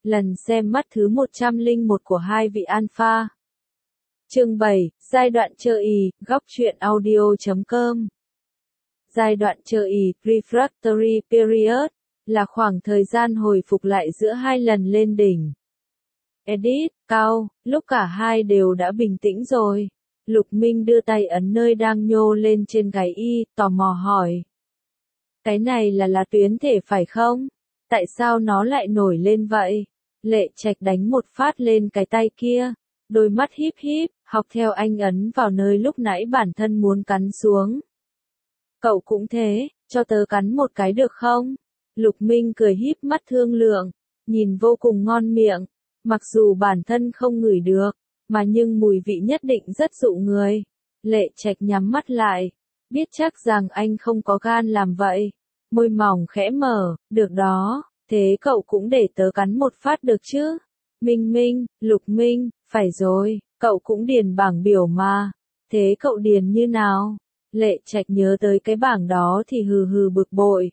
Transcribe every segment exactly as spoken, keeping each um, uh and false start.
Lần xem mắt thứ một trăm lẻ một của hai vị alpha. Chương bảy, giai đoạn chờ ì, góc truyện audio chấm com. Giai đoạn chờ ì, refractory period, là khoảng thời gian hồi phục lại giữa hai lần lên đỉnh. Edit, Cao, lúc cả hai đều đã bình tĩnh rồi. Lục Minh đưa tay ấn nơi đang nhô lên trên gáy y, tò mò hỏi. Cái này là là tuyến thể phải không? Tại sao nó lại nổi lên vậy? Lệ Trạch đánh một phát lên cái tay kia, đôi mắt híp híp, học theo anh ấn vào nơi lúc nãy bản thân muốn cắn xuống. Cậu cũng thế, cho tớ cắn một cái được không? Lục Minh cười híp mắt thương lượng, nhìn vô cùng ngon miệng, mặc dù bản thân không ngửi được, mà nhưng mùi vị nhất định rất dụ người. Lệ Trạch nhắm mắt lại, biết chắc rằng anh không có gan làm vậy. Môi mỏng khẽ mở, được đó, thế cậu cũng để tớ cắn một phát được chứ? Minh Minh, Lục Minh, phải rồi, cậu cũng điền bảng biểu mà. Thế cậu điền như nào? Lệ Trạch nhớ tới cái bảng đó thì hừ hừ bực bội.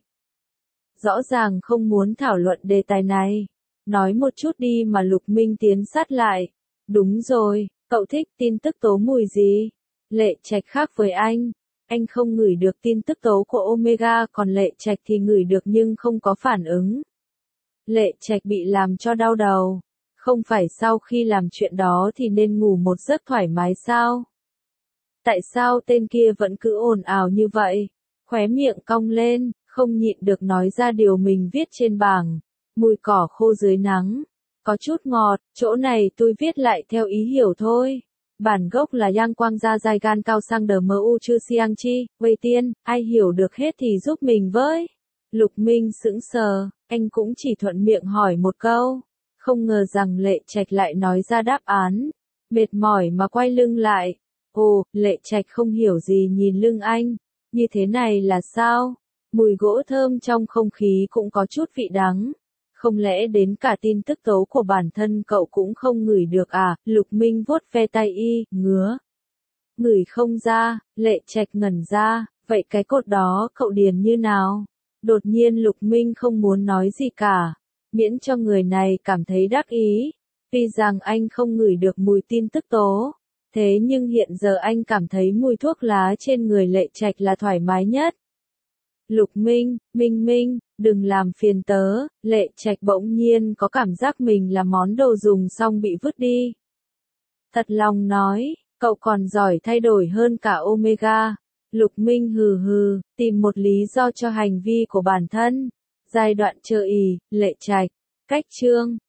Rõ ràng không muốn thảo luận đề tài này. Nói một chút đi mà. Lục Minh tiến sát lại. Đúng rồi, cậu thích tin tức tố mùi gì? Lệ Trạch khác với anh. Anh không ngửi được tin tức tố của Omega, còn Lệ Trạch thì ngửi được nhưng không có phản ứng. Lệ Trạch bị làm cho đau đầu. Không phải sau khi làm chuyện đó thì nên ngủ một giấc thoải mái sao? Tại sao tên kia vẫn cứ ồn ào như vậy? Khóe miệng cong lên, không nhịn được nói ra điều mình viết trên bảng. Mùi cỏ khô dưới nắng. Có chút ngọt, chỗ này tôi viết lại theo ý hiểu thôi. Bản gốc là Yang Quang Gia Giai Gan Cao Sang Đờ Mơ U Chư Siang Chi, Vây Tiên, ai hiểu được hết thì giúp mình với. Lục Minh sững sờ, anh cũng chỉ thuận miệng hỏi một câu. Không ngờ rằng Lệ Trạch lại nói ra đáp án. Mệt mỏi mà quay lưng lại. Ồ, Lệ Trạch không hiểu gì nhìn lưng anh. Như thế này là sao? Mùi gỗ thơm trong không khí cũng có chút vị đắng. Không lẽ đến cả tin tức tố của bản thân cậu cũng không ngửi được à? Lục Minh vuốt ve tay y, ngứa. Ngửi không ra. Lệ Trạch ngẩn ra, vậy cái cột đó cậu điền như nào? Đột nhiên Lục Minh không muốn nói gì cả, miễn cho người này cảm thấy đắc ý. Tuy rằng anh không ngửi được mùi tin tức tố, thế nhưng hiện giờ anh cảm thấy mùi thuốc lá trên người Lệ Trạch là thoải mái nhất. Lục Minh, Minh Minh, đừng làm phiền tớ. Lệ Trạch bỗng nhiên có cảm giác mình là món đồ dùng xong bị vứt đi. Thật lòng nói, cậu còn giỏi thay đổi hơn cả Omega. Lục Minh hừ hừ, tìm một lý do cho hành vi của bản thân. Giai đoạn chờ ì, Lệ Trạch. Cách chương